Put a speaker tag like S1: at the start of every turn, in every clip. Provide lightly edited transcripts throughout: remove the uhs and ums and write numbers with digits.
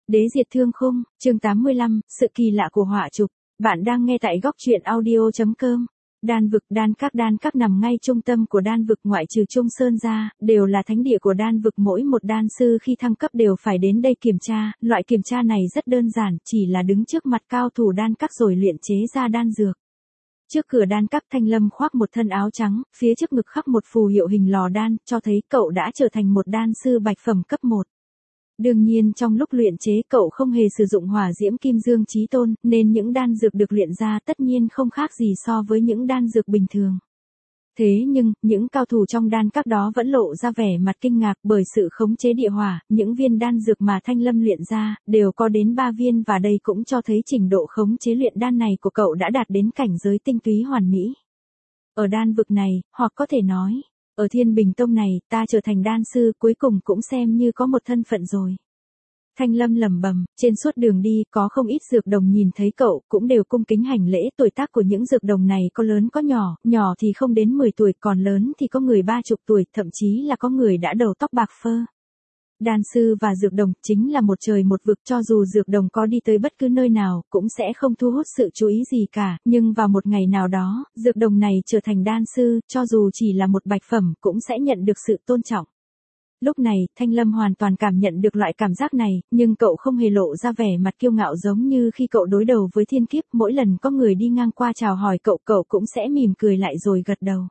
S1: Đế diệt thương khung, chương 85, sự kỳ lạ của họa chụp. Bạn đang nghe tại góc truyện audio.com. Đan vực đan các nằm ngay trung tâm của đan vực, ngoại trừ Trung Sơn ra, đều là thánh địa của đan vực. Mỗi một đan sư khi thăng cấp đều phải đến đây kiểm tra. Loại kiểm tra này rất đơn giản, chỉ là đứng trước mặt cao thủ đan các rồi luyện chế ra đan dược. Trước cửa đan các, Thanh Lâm khoác một thân áo trắng, phía trước ngực khắc một phù hiệu hình lò đan, cho thấy cậu đã trở thành một đan sư bạch phẩm cấp 1. Đương nhiên trong lúc luyện chế cậu không hề sử dụng hỏa diễm kim dương chí tôn, nên những đan dược được luyện ra tất nhiên không khác gì so với những đan dược bình thường. Thế nhưng, những cao thủ trong đan các đó vẫn lộ ra vẻ mặt kinh ngạc bởi sự khống chế địa hỏa. Những viên đan dược mà Thanh Lâm luyện ra, đều có đến 3 viên, và đây cũng cho thấy trình độ khống chế luyện đan này của cậu đã đạt đến cảnh giới tinh túy hoàn mỹ. Ở đan vực này, hoặc có thể nói, ở Thiên Bình Tông này, ta trở thành đan sư, cuối cùng cũng xem như có một thân phận rồi. Thanh Lâm lẩm bẩm. Trên suốt đường đi, có không ít dược đồng nhìn thấy cậu, cũng đều cung kính hành lễ. Tuổi tác của những dược đồng này có lớn có nhỏ, nhỏ thì không đến 10 tuổi, còn lớn thì có người 30 tuổi, thậm chí là có người đã đầu tóc bạc phơ. Đan sư và dược đồng chính là một trời một vực, cho dù dược đồng có đi tới bất cứ nơi nào, cũng sẽ không thu hút sự chú ý gì cả, nhưng vào một ngày nào đó, dược đồng này trở thành đan sư, cho dù chỉ là một bạch phẩm, cũng sẽ nhận được sự tôn trọng. Lúc này, Thanh Lâm hoàn toàn cảm nhận được loại cảm giác này, nhưng cậu không hề lộ ra vẻ mặt kiêu ngạo giống như khi cậu đối đầu với thiên kiếp. Mỗi lần có người đi ngang qua chào hỏi cậu, cậu cũng sẽ mỉm cười lại rồi gật đầu.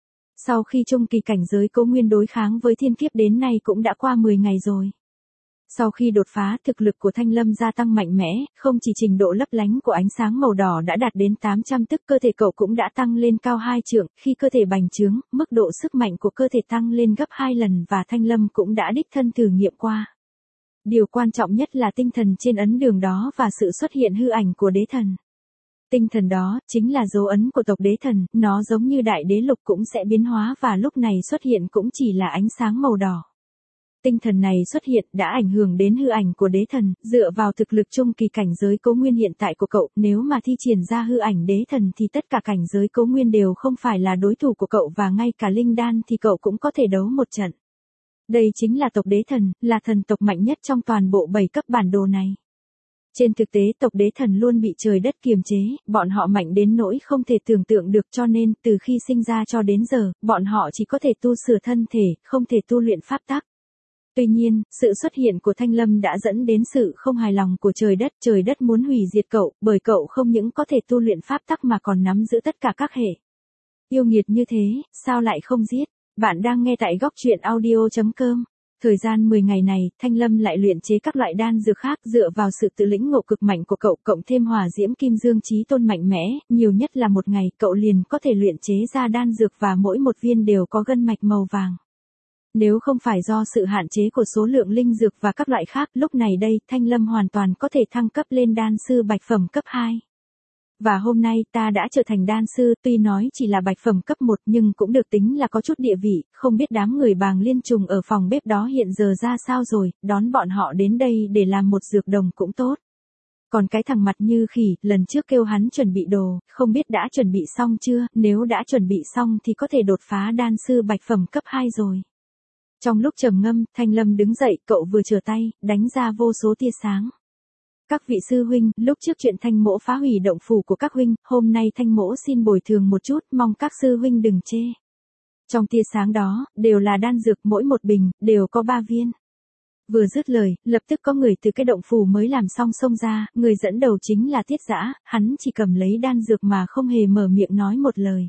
S1: Sau khi trung kỳ cảnh giới Cố Nguyên đối kháng với thiên kiếp đến nay cũng đã qua 10 ngày rồi. Sau khi đột phá, thực lực của Thanh Lâm gia tăng mạnh mẽ, không chỉ trình độ lấp lánh của ánh sáng màu đỏ đã đạt đến 800, tức cơ thể cậu cũng đã tăng lên cao 2 trượng, khi cơ thể bành trướng, mức độ sức mạnh của cơ thể tăng lên gấp 2 lần, và Thanh Lâm cũng đã đích thân thử nghiệm qua. Điều quan trọng nhất là tinh thần trên ấn đường đó và sự xuất hiện hư ảnh của đế thần. Tinh thần đó, chính là dấu ấn của tộc đế thần, nó giống như đại đế lục cũng sẽ biến hóa, và lúc này xuất hiện cũng chỉ là ánh sáng màu đỏ. Tinh thần này xuất hiện đã ảnh hưởng đến hư ảnh của đế thần. Dựa vào thực lực trung kỳ cảnh giới Cố Nguyên hiện tại của cậu, nếu mà thi triển ra hư ảnh đế thần thì tất cả cảnh giới Cố Nguyên đều không phải là đối thủ của cậu, và ngay cả linh đan thì cậu cũng có thể đấu một trận. Đây chính là tộc đế thần, là thần tộc mạnh nhất trong toàn bộ 7 cấp bản đồ này. Trên thực tế tộc đế thần luôn bị trời đất kiềm chế, bọn họ mạnh đến nỗi không thể tưởng tượng được, cho nên từ khi sinh ra cho đến giờ, bọn họ chỉ có thể tu sửa thân thể, không thể tu luyện pháp tắc. Tuy nhiên, sự xuất hiện của Thanh Lâm đã dẫn đến sự không hài lòng của trời đất muốn hủy diệt cậu, bởi cậu không những có thể tu luyện pháp tắc mà còn nắm giữ tất cả các hệ. Yêu nghiệt như thế, sao lại không giết? Bạn đang nghe tại góc truyện audio.com. Thời gian 10 ngày này, Thanh Lâm lại luyện chế các loại đan dược khác, dựa vào sự tự lĩnh ngộ cực mạnh của cậu, cộng thêm hỏa diễm kim dương chí tôn mạnh mẽ, nhiều nhất là một ngày, cậu liền có thể luyện chế ra đan dược, và mỗi một viên đều có gân mạch màu vàng. Nếu không phải do sự hạn chế của số lượng linh dược và các loại khác, lúc này đây, Thanh Lâm hoàn toàn có thể thăng cấp lên đan sư bạch phẩm cấp 2. Và hôm nay ta đã trở thành đan sư, tuy nói chỉ là bạch phẩm cấp 1 nhưng cũng được tính là có chút địa vị. Không biết đám người Bàng Liên Trùng ở phòng bếp đó hiện giờ ra sao rồi, đón bọn họ đến đây để làm một dược đồng cũng tốt. Còn cái thằng mặt như khỉ, lần trước kêu hắn chuẩn bị đồ, không biết đã chuẩn bị xong chưa, nếu đã chuẩn bị xong thì có thể đột phá đan sư bạch phẩm cấp 2 rồi. Trong lúc trầm ngâm, Thanh Lâm đứng dậy, cậu vừa trở tay, đánh ra vô số tia sáng. Các vị sư huynh, lúc trước chuyện Thanh mỗ phá hủy động phủ của các huynh, hôm nay Thanh mỗ xin bồi thường một chút, mong các sư huynh đừng chê. Trong tia sáng đó, đều là đan dược, mỗi một bình, đều có 3 viên. Vừa dứt lời, lập tức có người từ cái động phủ mới làm xong xông ra, người dẫn đầu chính là Tiết Dã, hắn chỉ cầm lấy đan dược mà không hề mở miệng nói một lời.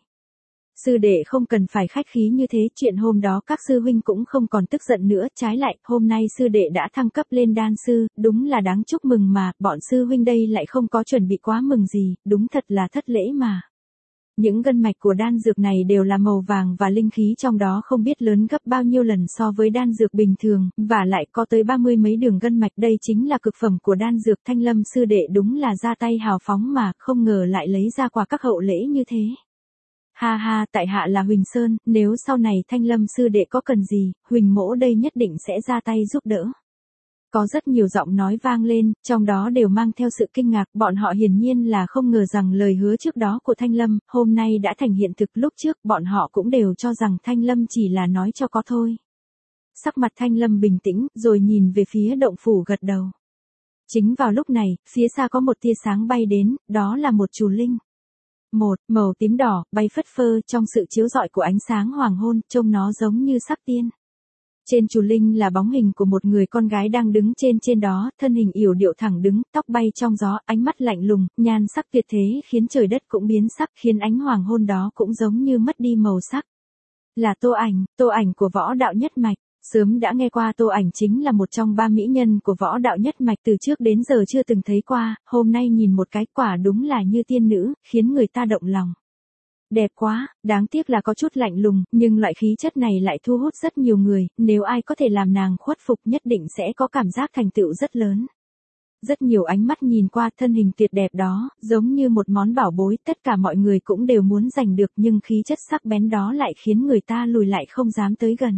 S1: Sư đệ không cần phải khách khí như thế, chuyện hôm đó các sư huynh cũng không còn tức giận nữa, trái lại, hôm nay sư đệ đã thăng cấp lên đan sư, đúng là đáng chúc mừng mà, bọn sư huynh đây lại không có chuẩn bị quá mừng gì, đúng thật là thất lễ mà. Những gân mạch của đan dược này đều là màu vàng và linh khí trong đó không biết lớn gấp bao nhiêu lần so với đan dược bình thường, và lại có tới 30 mấy đường gân mạch, đây chính là cực phẩm của đan dược. Thanh Lâm sư đệ đúng là ra tay hào phóng mà, không ngờ lại lấy ra quà các hậu lễ như thế. Ha ha, tại hạ là Huỳnh Sơn, nếu sau này Thanh Lâm sư đệ có cần gì, Huỳnh mỗ đây nhất định sẽ ra tay giúp đỡ. Có rất nhiều giọng nói vang lên, trong đó đều mang theo sự kinh ngạc, bọn họ hiển nhiên là không ngờ rằng lời hứa trước đó của Thanh Lâm, hôm nay đã thành hiện thực. Lúc trước, bọn họ cũng đều cho rằng Thanh Lâm chỉ là nói cho có thôi. Sắc mặt Thanh Lâm bình tĩnh, rồi nhìn về phía động phủ gật đầu. Chính vào lúc này, phía xa có một tia sáng bay đến, đó là một chù linh. Một màu tím đỏ, bay phất phơ trong sự chiếu rọi của ánh sáng hoàng hôn, trông nó giống như sắc tiên. Trên chù linh là bóng hình của một người con gái đang đứng trên đó, thân hình yểu điệu thẳng đứng, tóc bay trong gió, ánh mắt lạnh lùng, nhan sắc tuyệt thế khiến trời đất cũng biến sắc, khiến ánh hoàng hôn đó cũng giống như mất đi màu sắc. Là Tô Ảnh của Võ Đạo Nhất Mạch. Sớm đã nghe qua Tô Ảnh chính là một trong 3 mỹ nhân của Võ Đạo Nhất Mạch, từ trước đến giờ chưa từng thấy qua, hôm nay nhìn một cái quả đúng là như tiên nữ, khiến người ta động lòng. Đẹp quá, đáng tiếc là có chút lạnh lùng, nhưng loại khí chất này lại thu hút rất nhiều người, nếu ai có thể làm nàng khuất phục nhất định sẽ có cảm giác thành tựu rất lớn. Rất nhiều ánh mắt nhìn qua thân hình tuyệt đẹp đó, giống như một món bảo bối, tất cả mọi người cũng đều muốn giành được, nhưng khí chất sắc bén đó lại khiến người ta lùi lại không dám tới gần.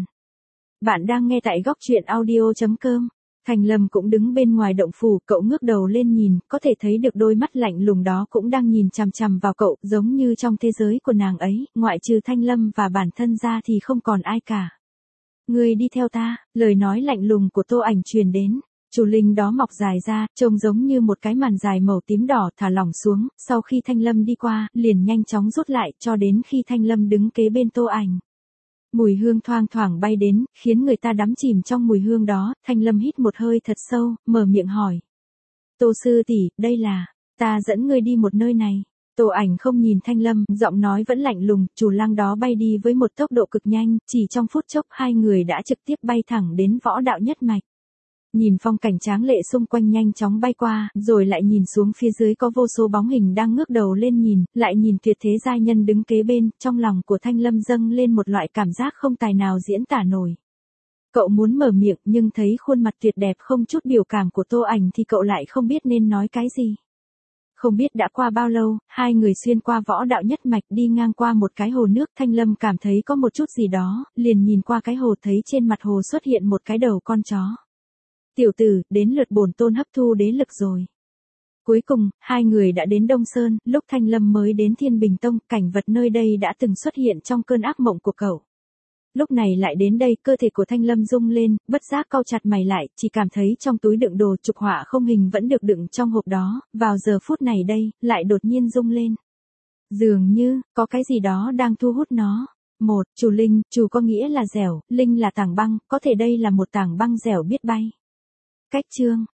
S1: Bạn đang nghe tại góc truyện audio.com. Thành Lâm cũng đứng bên ngoài động phủ, cậu ngước đầu lên nhìn, có thể thấy được đôi mắt lạnh lùng đó cũng đang nhìn chằm chằm vào cậu, giống như trong thế giới của nàng ấy, ngoại trừ Thanh Lâm và bản thân ra thì không còn ai cả. Ngươi đi theo ta, lời nói lạnh lùng của Tô Ảnh truyền đến. Chù linh đó mọc dài ra, trông giống như một cái màn dài màu tím đỏ thả lỏng xuống, sau khi Thanh Lâm đi qua, liền nhanh chóng rút lại, cho đến khi Thanh Lâm đứng kế bên Tô Ảnh. Mùi hương thoang thoảng bay đến, khiến người ta đắm chìm trong mùi hương đó, Thanh Lâm hít một hơi thật sâu, mở miệng hỏi. Tô sư tỷ, đây là, ta dẫn ngươi đi một nơi này. Tô Ảnh không nhìn Thanh Lâm, giọng nói vẫn lạnh lùng, chù lang đó bay đi với một tốc độ cực nhanh, chỉ trong phút chốc hai người đã trực tiếp bay thẳng đến Võ Đạo Nhất Mạch. Nhìn phong cảnh tráng lệ xung quanh nhanh chóng bay qua, rồi lại nhìn xuống phía dưới có vô số bóng hình đang ngước đầu lên nhìn, lại nhìn tuyệt thế giai nhân đứng kế bên, trong lòng của Thanh Lâm dâng lên một loại cảm giác không tài nào diễn tả nổi. Cậu muốn mở miệng nhưng thấy khuôn mặt tuyệt đẹp không chút biểu cảm của Tô Ảnh thì cậu lại không biết nên nói cái gì. Không biết đã qua bao lâu, hai người xuyên qua Võ Đạo Nhất Mạch đi ngang qua một cái hồ nước, Thanh Lâm cảm thấy có một chút gì đó, liền nhìn qua cái hồ thấy trên mặt hồ xuất hiện một cái đầu con chó. Tiểu tử, đến lượt bổn tôn hấp thu đế lực rồi. Cuối cùng, hai người đã đến Đông Sơn, lúc Thanh Lâm mới đến Thiên Bình Tông, cảnh vật nơi đây đã từng xuất hiện trong cơn ác mộng của cậu. Lúc này lại đến đây, cơ thể của Thanh Lâm rung lên, bất giác cau chặt mày lại, chỉ cảm thấy trong túi đựng đồ trục họa không hình vẫn được đựng trong hộp đó, vào giờ phút này đây, lại đột nhiên rung lên. Dường như, có cái gì đó đang thu hút nó. Một, chù linh, chù có nghĩa là dẻo, linh là tảng băng, có thể đây là một tảng băng dẻo biết bay. Cách chương